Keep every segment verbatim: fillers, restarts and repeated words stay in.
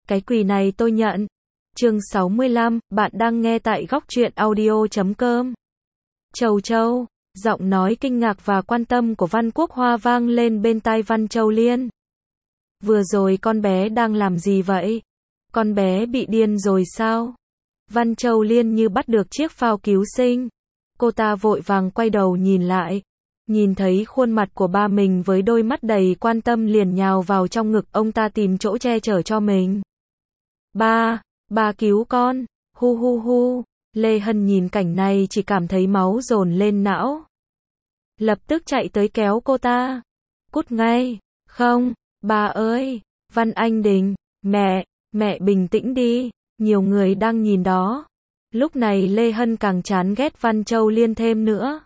Cái quỳ này tôi nhận. Chương sáu mươi lăm, bạn đang nghe tại góc truyện audio chấm com. Châu Châu, giọng nói kinh ngạc và quan tâm của Văn Quốc Hoa vang lên bên tai Văn Châu Liên. Vừa rồi con bé đang làm gì vậy? Con bé bị điên rồi sao? Văn Châu Liên như bắt được chiếc phao cứu sinh. Cô ta vội vàng quay đầu nhìn lại. Nhìn thấy khuôn mặt của ba mình với đôi mắt đầy quan tâm liền nhào vào trong ngực ông ta tìm chỗ che chở cho mình. Ba, ba cứu con, hu hu hu. Lê Hân nhìn cảnh này chỉ cảm thấy máu dồn lên não. Lập tức chạy tới kéo cô ta. Cút ngay, không, ba ơi, Văn Anh Đình, mẹ, mẹ bình tĩnh đi, nhiều người đang nhìn đó. Lúc này Lê Hân càng chán ghét Văn Châu Liên thêm nữa.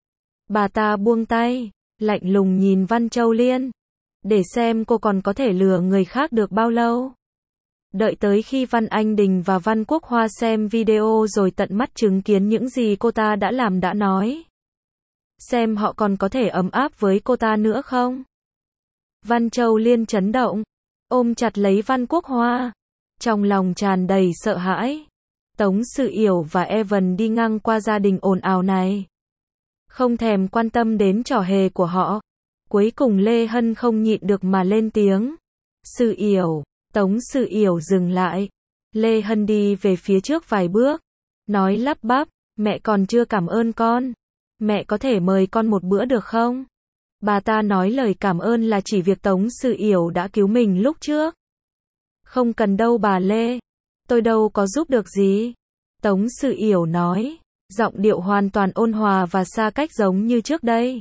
Bà ta buông tay, lạnh lùng nhìn Văn Châu Liên, để xem cô còn có thể lừa người khác được bao lâu. Đợi tới khi Văn Anh Đình và Văn Quốc Hoa xem video rồi tận mắt chứng kiến những gì cô ta đã làm đã nói. Xem họ còn có thể ấm áp với cô ta nữa không? Văn Châu Liên chấn động, ôm chặt lấy Văn Quốc Hoa, trong lòng tràn đầy sợ hãi. Tống Sự Yểu và Evan đi ngang qua gia đình ồn ào này, không thèm quan tâm đến trò hề của họ. Cuối cùng Lê Hân không nhịn được mà lên tiếng. Sự Yểu, Tống Sự Yểu dừng lại. Lê Hân đi về phía trước vài bước, nói lắp bắp, mẹ còn chưa cảm ơn con. Mẹ có thể mời con một bữa được không? Bà ta nói lời cảm ơn là chỉ việc Tống Sự Yểu đã cứu mình lúc trước. Không cần đâu bà Lê, tôi đâu có giúp được gì. Tống Sự Yểu nói, giọng điệu hoàn toàn ôn hòa và xa cách giống như trước đây.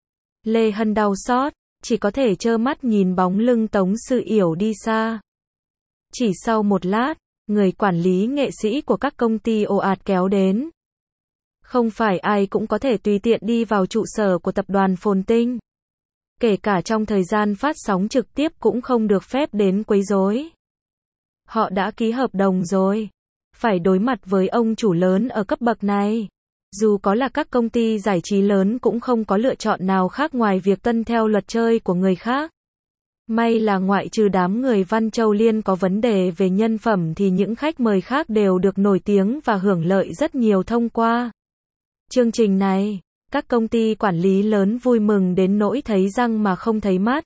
Lê Hân đau xót, chỉ có thể trơ mắt nhìn bóng lưng Tống Sự Yểu đi xa. Chỉ sau một lát, người quản lý nghệ sĩ của các công ty ồ ạt kéo đến. Không phải ai cũng có thể tùy tiện đi vào trụ sở của tập đoàn Phồn Tinh. Kể cả trong thời gian phát sóng trực tiếp cũng không được phép đến quấy rối. Họ đã ký hợp đồng rồi, phải đối mặt với ông chủ lớn ở cấp bậc này. Dù có là các công ty giải trí lớn cũng không có lựa chọn nào khác ngoài việc tuân theo luật chơi của người khác. May là ngoại trừ đám người Văn Châu Liên có vấn đề về nhân phẩm thì những khách mời khác đều được nổi tiếng và hưởng lợi rất nhiều thông qua chương trình này. Các công ty quản lý lớn vui mừng đến nỗi thấy răng mà không thấy mắt.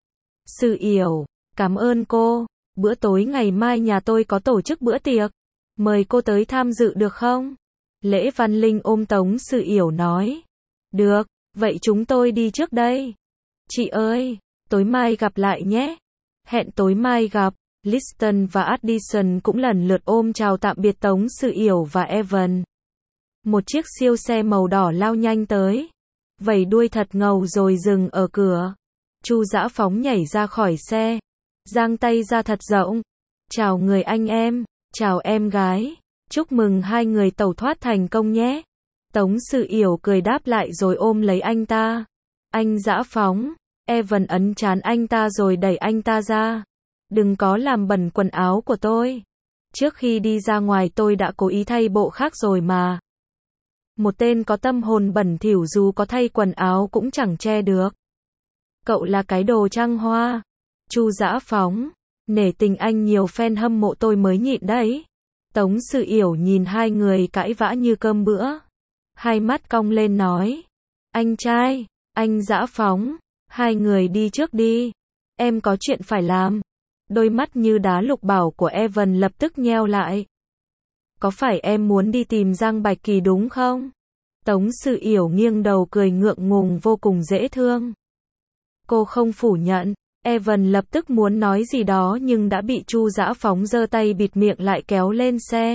Sự Yểu, cảm ơn cô. Bữa tối ngày mai nhà tôi có tổ chức bữa tiệc. Mời cô tới tham dự được không? Lễ Văn Linh ôm Tống Sự Yểu nói. Được, vậy chúng tôi đi trước đây. Chị ơi, tối mai gặp lại nhé. Hẹn tối mai gặp. Liston và Addison cũng lần lượt ôm chào tạm biệt Tống Sự Yểu và Evan. Một chiếc siêu xe màu đỏ lao nhanh tới, vẩy đuôi thật ngầu rồi dừng ở cửa. Chu Dã Phóng nhảy ra khỏi xe, giang tay ra thật rộng. Chào người anh em, chào em gái, chúc mừng hai người tẩu thoát thành công nhé. Tống Sự Yểu cười đáp lại rồi ôm lấy anh ta. Anh Dã Phóng, Evan ấn trán anh ta rồi đẩy anh ta ra. Đừng có làm bẩn quần áo của tôi. Trước khi đi ra ngoài tôi đã cố ý thay bộ khác rồi mà. Một tên có tâm hồn bẩn thỉu dù có thay quần áo cũng chẳng che được. Cậu là cái đồ trăng hoa. Chu Dã Phóng, nể tình anh nhiều fan hâm mộ tôi mới nhịn đấy. Tống Sự Yểu nhìn hai người cãi vã như cơm bữa, hai mắt cong lên nói. Anh trai, anh Dã Phóng, hai người đi trước đi. Em có chuyện phải làm. Đôi mắt như đá lục bảo của Evan lập tức nheo lại. Có phải em muốn đi tìm Giang Bạch Kỳ đúng không? Tống Sự Yểu nghiêng đầu cười ngượng ngùng vô cùng dễ thương. Cô không phủ nhận. Evan lập tức muốn nói gì đó nhưng đã bị Chu Dã Phóng giơ tay bịt miệng lại kéo lên xe.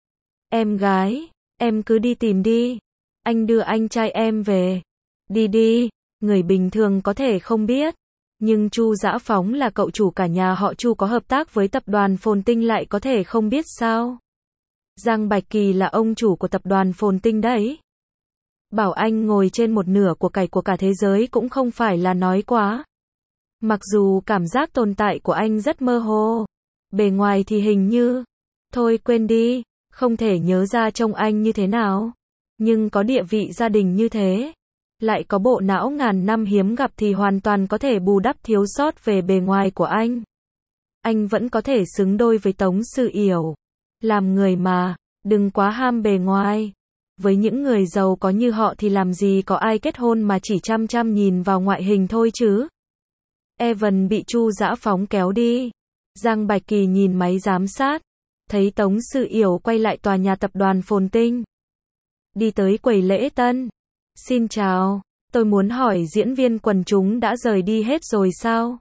Em gái, em cứ đi tìm đi. Anh đưa anh trai em về. Đi đi, người bình thường có thể không biết. Nhưng Chu Dã Phóng là cậu chủ cả nhà họ Chu có hợp tác với tập đoàn Phồn Tinh lại có thể không biết sao? Giang Bạch Kỳ là ông chủ của tập đoàn Phồn Tinh đấy. Bảo anh ngồi trên một nửa của cải của cả thế giới cũng không phải là nói quá. Mặc dù cảm giác tồn tại của anh rất mơ hồ, bề ngoài thì hình như, thôi quên đi, không thể nhớ ra trông anh như thế nào. Nhưng có địa vị gia đình như thế, lại có bộ não ngàn năm hiếm gặp thì hoàn toàn có thể bù đắp thiếu sót về bề ngoài của anh. anh vẫn có thể xứng đôi với Tống Sự Yểu. Làm người mà, đừng quá ham bề ngoài. Với những người giàu có như họ thì làm gì có ai kết hôn mà chỉ chăm chăm nhìn vào ngoại hình thôi chứ. Evan bị Chu Dã Phóng kéo đi. Giang Bạch Kỳ nhìn máy giám sát, thấy Tống Sự Yểu quay lại tòa nhà tập đoàn Phồn Tinh. Đi tới quầy lễ tân. Xin chào, tôi muốn hỏi diễn viên quần chúng đã rời đi hết rồi sao?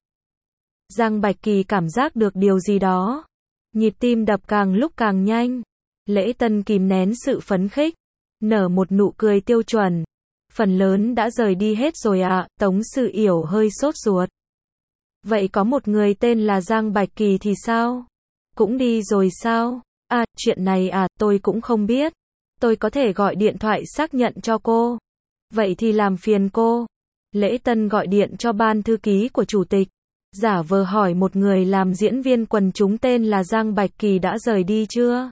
Giang Bạch Kỳ cảm giác được điều gì đó. Nhịp tim đập càng lúc càng nhanh. Lễ tân kìm nén sự phấn khích, nở một nụ cười tiêu chuẩn. Phần lớn đã rời đi hết rồi ạ, à, Tống Sự Yểu hơi sốt ruột. Vậy có một người tên là Giang Bạch Kỳ thì sao? Cũng đi rồi sao? À, chuyện này à, tôi cũng không biết. Tôi có thể gọi điện thoại xác nhận cho cô. Vậy thì làm phiền cô. Lễ tân gọi điện cho ban thư ký của chủ tịch. Giả vờ hỏi một người làm diễn viên quần chúng tên là Giang Bạch Kỳ đã rời đi chưa?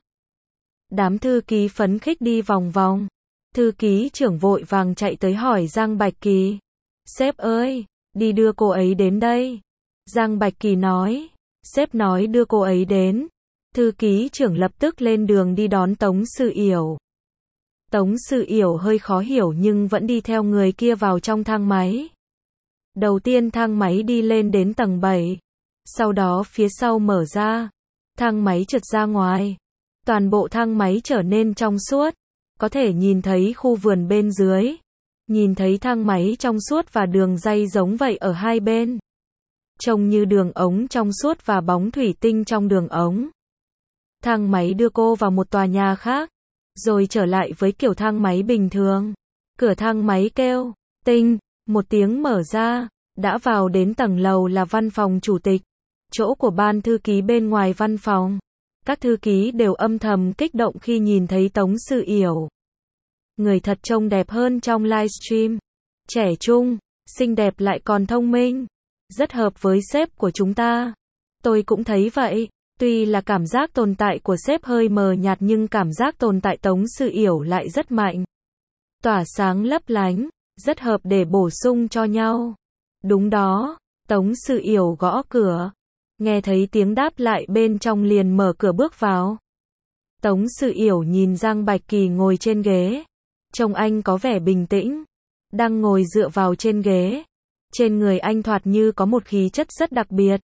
Đám thư ký phấn khích đi vòng vòng. Thư ký trưởng vội vàng chạy tới hỏi Giang Bạch Kỳ. Sếp ơi, đi đưa cô ấy đến đây. Giang Bạch Kỳ nói. Sếp nói đưa cô ấy đến. Thư ký trưởng lập tức lên đường đi đón Tống Sự Yểu. Tống Sự Yểu hơi khó hiểu nhưng vẫn đi theo người kia vào trong thang máy. Đầu tiên thang máy đi lên đến tầng bảy. Sau đó phía sau mở ra. Thang máy trượt ra ngoài. Toàn bộ thang máy trở nên trong suốt. Có thể nhìn thấy khu vườn bên dưới. Nhìn thấy thang máy trong suốt và đường ray giống vậy ở hai bên. Trông như đường ống trong suốt và bóng thủy tinh trong đường ống. Thang máy đưa cô vào một tòa nhà khác. Rồi trở lại với kiểu thang máy bình thường. Cửa thang máy kêu. Tinh. Một tiếng mở ra. Đã vào đến tầng lầu là văn phòng chủ tịch. Chỗ của ban thư ký bên ngoài văn phòng. Các thư ký đều âm thầm kích động khi nhìn thấy Tống Sự Yểu. Người thật trông đẹp hơn trong livestream. Trẻ trung, xinh đẹp lại còn thông minh. Rất hợp với sếp của chúng ta. Tôi cũng thấy vậy. Tuy là cảm giác tồn tại của sếp hơi mờ nhạt nhưng cảm giác tồn tại Tống Sự Yểu lại rất mạnh. Tỏa sáng lấp lánh, rất hợp để bổ sung cho nhau. Đúng đó, Tống Sự Yểu gõ cửa. Nghe thấy tiếng đáp lại bên trong liền mở cửa bước vào. Tống Sự Yểu nhìn Giang Bạch Kỳ ngồi trên ghế. Trông anh có vẻ bình tĩnh. Đang ngồi dựa vào trên ghế. Trên người anh thoạt như có một khí chất rất đặc biệt.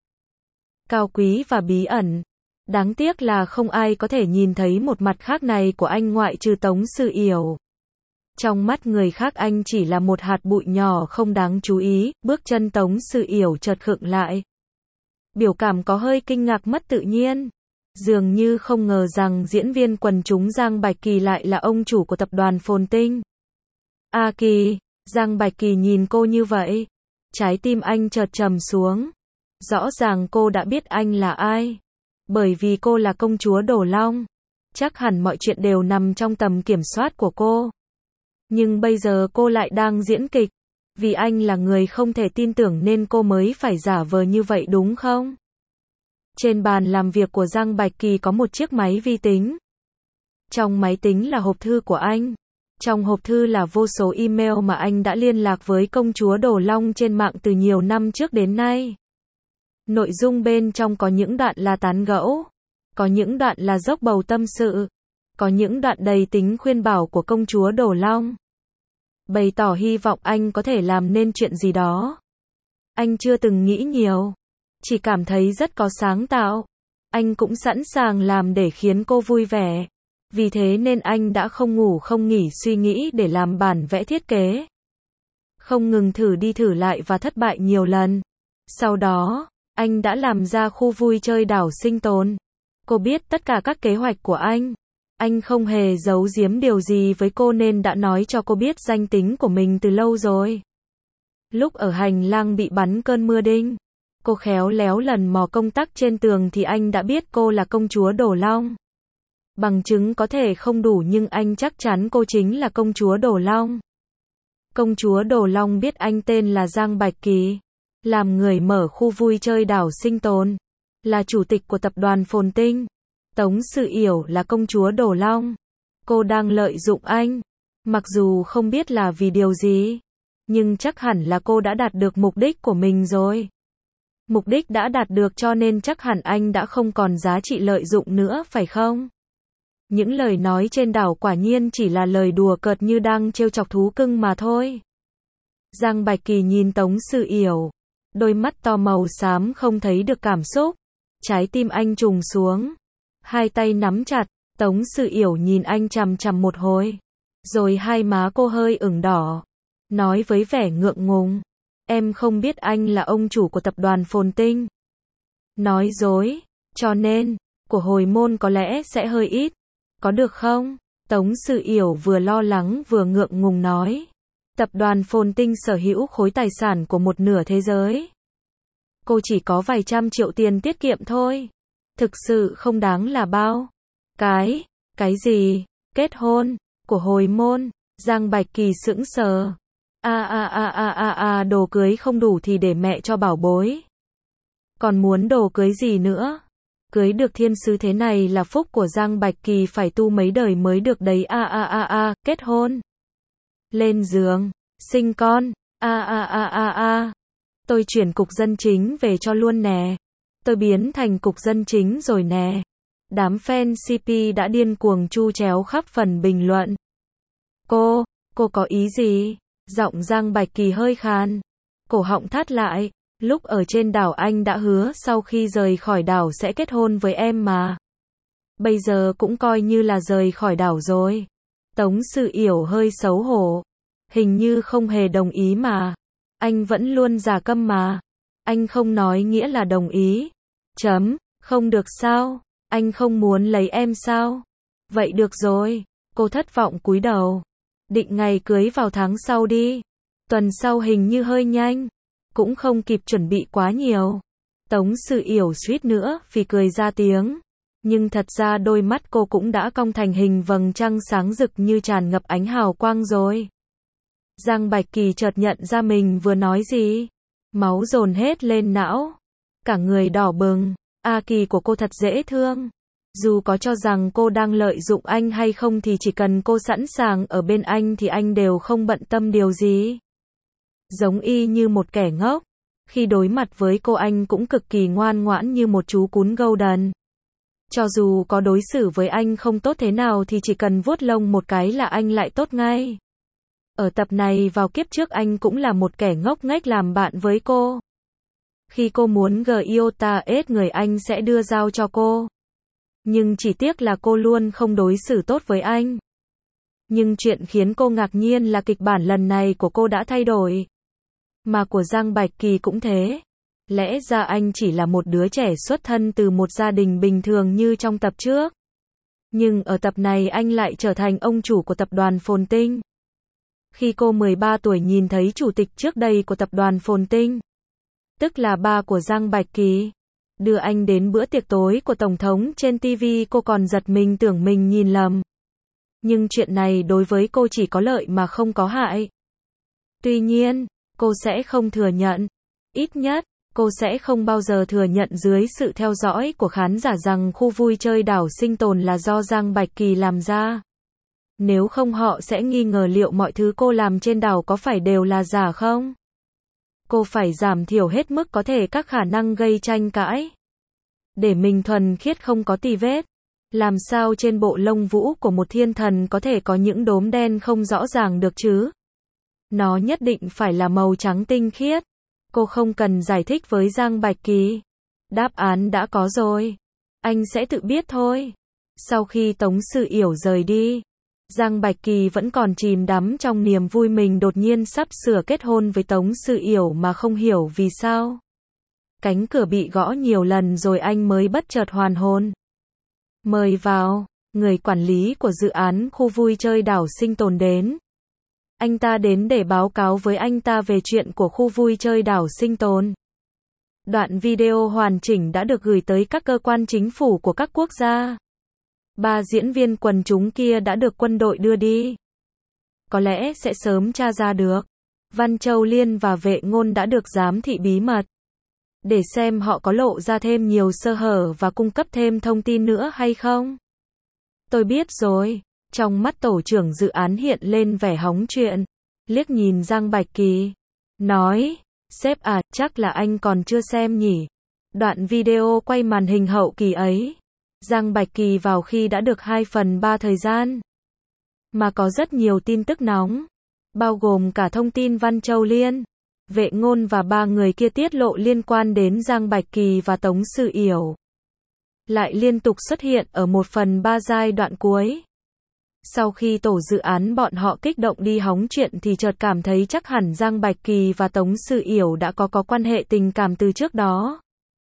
Cao quý và bí ẩn. Đáng tiếc là không ai có thể nhìn thấy một mặt khác này của anh ngoại trừ Tống Sự Yểu. Trong mắt người khác anh chỉ là một hạt bụi nhỏ không đáng chú ý, bước chân Tống Sự Yểu chợt khựng lại. Biểu cảm có hơi kinh ngạc mất tự nhiên. Dường như không ngờ rằng diễn viên quần chúng Giang Bạch Kỳ lại là ông chủ của tập đoàn Phồn Tinh. A Kỳ, Giang Bạch Kỳ nhìn cô như vậy. Trái tim anh chợt trầm xuống. Rõ ràng cô đã biết anh là ai. Bởi vì cô là công chúa Đồ Long. Chắc hẳn mọi chuyện đều nằm trong tầm kiểm soát của cô. Nhưng bây giờ cô lại đang diễn kịch. Vì anh là người không thể tin tưởng nên cô mới phải giả vờ như vậy đúng không? Trên bàn làm việc của Giang Bạch Kỳ có một chiếc máy vi tính. Trong máy tính là hộp thư của anh. Trong hộp thư là vô số email mà anh đã liên lạc với công chúa Đồ Long trên mạng từ nhiều năm trước đến nay. Nội dung bên trong có những đoạn là tán gẫu, có những đoạn là dốc bầu tâm sự, có những đoạn đầy tính khuyên bảo của công chúa Đồ Long. Bày tỏ hy vọng anh có thể làm nên chuyện gì đó. Anh chưa từng nghĩ nhiều, chỉ cảm thấy rất có sáng tạo. Anh cũng sẵn sàng làm để khiến cô vui vẻ. Vì thế nên anh đã không ngủ không nghỉ suy nghĩ để làm bản vẽ thiết kế. Không ngừng thử đi thử lại và thất bại nhiều lần. Sau đó, anh đã làm ra khu vui chơi đảo sinh tồn. Cô biết tất cả các kế hoạch của anh. Anh không hề giấu giếm điều gì với cô nên đã nói cho cô biết danh tính của mình từ lâu rồi. Lúc ở hành lang bị bắn cơn mưa đinh, cô khéo léo lần mò công tắc trên tường thì anh đã biết cô là công chúa Đồ Long. Bằng chứng có thể không đủ nhưng anh chắc chắn cô chính là công chúa Đồ Long. Công chúa Đồ Long biết anh tên là Giang Bạch Kỳ, làm người mở khu vui chơi đảo sinh tồn, là chủ tịch của tập đoàn Phồn Tinh. Tống Sự Yểu là công chúa Đồ Long. Cô đang lợi dụng anh, mặc dù không biết là vì điều gì, nhưng chắc hẳn là cô đã đạt được mục đích của mình rồi. Mục đích đã đạt được cho nên chắc hẳn anh đã không còn giá trị lợi dụng nữa phải không? Những lời nói trên đảo quả nhiên chỉ là lời đùa cợt như đang trêu chọc thú cưng mà thôi. Giang Bạch Kỳ nhìn Tống Sự Yểu, đôi mắt to màu xám không thấy được cảm xúc. Trái tim anh trùng xuống, hai tay nắm chặt. Tống Sự Yểu nhìn anh chằm chằm một hồi, rồi hai má cô hơi ửng đỏ, nói với vẻ ngượng ngùng, em không biết anh là ông chủ của tập đoàn Phồn Tinh. Nói dối, cho nên, của hồi môn có lẽ sẽ hơi ít, có được không? Tống Sự Yểu vừa lo lắng vừa ngượng ngùng nói, tập đoàn Phồn Tinh sở hữu khối tài sản của một nửa thế giới. Cô chỉ có vài trăm triệu tiền tiết kiệm thôi, thực sự không đáng là bao. Cái, cái gì, kết hôn, của hồi môn, Giang Bạch Kỳ sững sờ. A a a a a a đồ cưới không đủ thì để mẹ cho bảo bối. Còn muốn đồ cưới gì nữa? Cưới được thiên sứ thế này là phúc của Giang Bạch Kỳ phải tu mấy đời mới được đấy. A a a a, kết hôn. Lên giường, sinh con. A a a a a. Tôi chuyển cục dân chính về cho luôn nè. Tôi biến thành cục dân chính rồi nè. Đám fan xê pê đã điên cuồng chu chéo khắp phần bình luận. Cô, cô có ý gì? Giọng Giang Bạch Kỳ hơi khàn. Cổ họng thắt lại. Lúc ở trên đảo anh đã hứa sau khi rời khỏi đảo sẽ kết hôn với em mà. Bây giờ cũng coi như là rời khỏi đảo rồi. Tống Sự Yểu hơi xấu hổ. Hình như không hề đồng ý mà. Anh vẫn luôn giả câm mà. Anh không nói nghĩa là đồng ý. Chấm, không được sao? Anh không muốn lấy em sao? Vậy được rồi. Cô thất vọng cúi đầu. Định ngày cưới vào tháng sau đi. Tuần sau hình như hơi nhanh. Cũng không kịp chuẩn bị quá nhiều. Tống Sự Yểu suýt nữa vì cười ra tiếng. Nhưng thật ra đôi mắt cô cũng đã cong thành hình vầng trăng sáng rực như tràn ngập ánh hào quang rồi. Giang Bạch Kỳ chợt nhận ra mình vừa nói gì. Máu dồn hết lên não. Cả người đỏ bừng. A Kỳ của cô thật dễ thương. Dù có cho rằng cô đang lợi dụng anh hay không thì chỉ cần cô sẵn sàng ở bên anh thì anh đều không bận tâm điều gì. Giống y như một kẻ ngốc. Khi đối mặt với cô anh cũng cực kỳ ngoan ngoãn như một chú cún golden. Cho dù có đối xử với anh không tốt thế nào thì chỉ cần vuốt lông một cái là anh lại tốt ngay. Ở tập này vào kiếp trước anh cũng là một kẻ ngốc nghếch làm bạn với cô. Khi cô muốn giota ết người anh sẽ đưa dao cho cô. Nhưng chỉ tiếc là cô luôn không đối xử tốt với anh. Nhưng chuyện khiến cô ngạc nhiên là kịch bản lần này của cô đã thay đổi. Mà của Giang Bạch Kỳ cũng thế. Lẽ ra anh chỉ là một đứa trẻ xuất thân từ một gia đình bình thường như trong tập trước. Nhưng ở tập này anh lại trở thành ông chủ của tập đoàn Phồn Tinh. Khi cô mười ba tuổi nhìn thấy chủ tịch trước đây của tập đoàn Phồn Tinh, tức là ba của Giang Bạch Kỳ, đưa anh đến bữa tiệc tối của Tổng thống trên ti vi, cô còn giật mình tưởng mình nhìn lầm. Nhưng chuyện này đối với cô chỉ có lợi mà không có hại. Tuy nhiên, cô sẽ không thừa nhận. Ít nhất, cô sẽ không bao giờ thừa nhận dưới sự theo dõi của khán giả rằng khu vui chơi đảo sinh tồn là do Giang Bạch Kỳ làm ra. Nếu không họ sẽ nghi ngờ liệu mọi thứ cô làm trên đảo có phải đều là giả không? Cô phải giảm thiểu hết mức có thể các khả năng gây tranh cãi. Để mình thuần khiết không có tì vết. Làm sao trên bộ lông vũ của một thiên thần có thể có những đốm đen không rõ ràng được chứ? Nó nhất định phải là màu trắng tinh khiết. Cô không cần giải thích với Giang Bạch Kỳ. Đáp án đã có rồi. Anh sẽ tự biết thôi. Sau khi Tống Sự Yểu rời đi, Giang Bạch Kỳ vẫn còn chìm đắm trong niềm vui mình đột nhiên sắp sửa kết hôn với Tống Sự Yểu mà không hiểu vì sao. Cánh cửa bị gõ nhiều lần rồi anh mới bất chợt hoàn hồn. Mời vào, người quản lý của dự án khu vui chơi đảo sinh tồn đến. Anh ta đến để báo cáo với anh ta về chuyện của khu vui chơi đảo sinh tồn. Đoạn video hoàn chỉnh đã được gửi tới các cơ quan chính phủ của các quốc gia. Ba diễn viên quần chúng kia đã được quân đội đưa đi. Có lẽ sẽ sớm tra ra được. Văn Châu Liên và Vệ Ngôn đã được giám thị bí mật. Để xem họ có lộ ra thêm nhiều sơ hở và cung cấp thêm thông tin nữa hay không. Tôi biết rồi. Trong mắt tổ trưởng dự án hiện lên vẻ hóng chuyện. Liếc nhìn Giang Bạch Kỳ. Nói, Sếp à, chắc là anh còn chưa xem nhỉ. Đoạn video quay màn hình hậu kỳ ấy, Giang Bạch Kỳ vào khi đã được hai phần ba thời gian. Mà có rất nhiều tin tức nóng, bao gồm cả thông tin Văn Châu Liên, Vệ Ngôn và ba người kia tiết lộ liên quan đến Giang Bạch Kỳ và Tống Sự Yểu. Lại liên tục xuất hiện ở một phần ba giai đoạn cuối. Sau khi tổ dự án bọn họ kích động đi hóng chuyện thì chợt cảm thấy chắc hẳn Giang Bạch Kỳ và Tống Sự Yểu đã có có quan hệ tình cảm từ trước đó.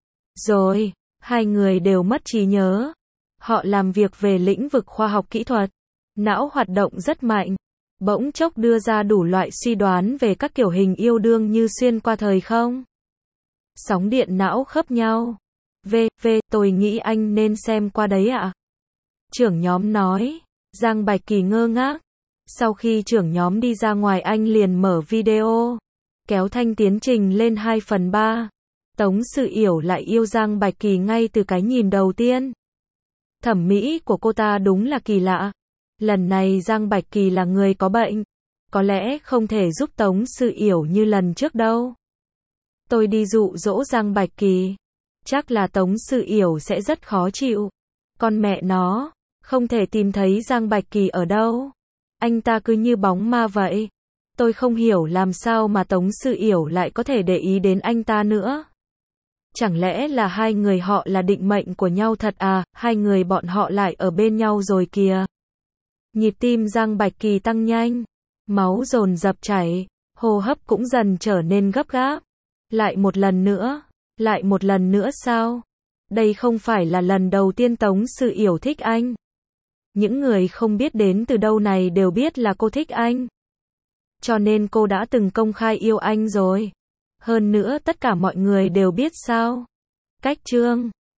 Rồi, hai người đều mất trí nhớ. Họ làm việc về lĩnh vực khoa học kỹ thuật. Não hoạt động rất mạnh. Bỗng chốc đưa ra đủ loại suy đoán về các kiểu hình yêu đương như xuyên qua thời không. Sóng điện não khớp nhau. V, V, tôi nghĩ anh nên xem qua đấy ạ. Trưởng nhóm nói. Giang Bạch Kỳ ngơ ngác. Sau khi trưởng nhóm đi ra ngoài anh liền mở video. Kéo thanh tiến trình lên hai phần ba. Tống Sự Yểu lại yêu Giang Bạch Kỳ ngay từ cái nhìn đầu tiên. Thẩm mỹ của cô ta đúng là kỳ lạ. Lần này Giang Bạch Kỳ là người có bệnh. Có lẽ không thể giúp Tống Sự Yểu như lần trước đâu. Tôi đi dụ dỗ Giang Bạch Kỳ. Chắc là Tống Sự Yểu sẽ rất khó chịu. Con mẹ nó, không thể tìm thấy Giang Bạch Kỳ ở đâu. Anh ta cứ như bóng ma vậy. Tôi không hiểu làm sao mà Tống Sự Yểu lại có thể để ý đến anh ta nữa. Chẳng lẽ là hai người họ là định mệnh của nhau thật à, hai người bọn họ lại ở bên nhau rồi kìa. Nhịp tim Giang Bạch Kỳ tăng nhanh, máu dồn dập chảy, hô hấp cũng dần trở nên gấp gáp. Lại một lần nữa, lại một lần nữa sao? Đây không phải là lần đầu tiên Tống Sự Yểu thích anh. Những người không biết đến từ đâu này đều biết là cô thích anh. Cho nên cô đã từng công khai yêu anh rồi. Hơn nữa tất cả mọi người đều biết sao. Cách chương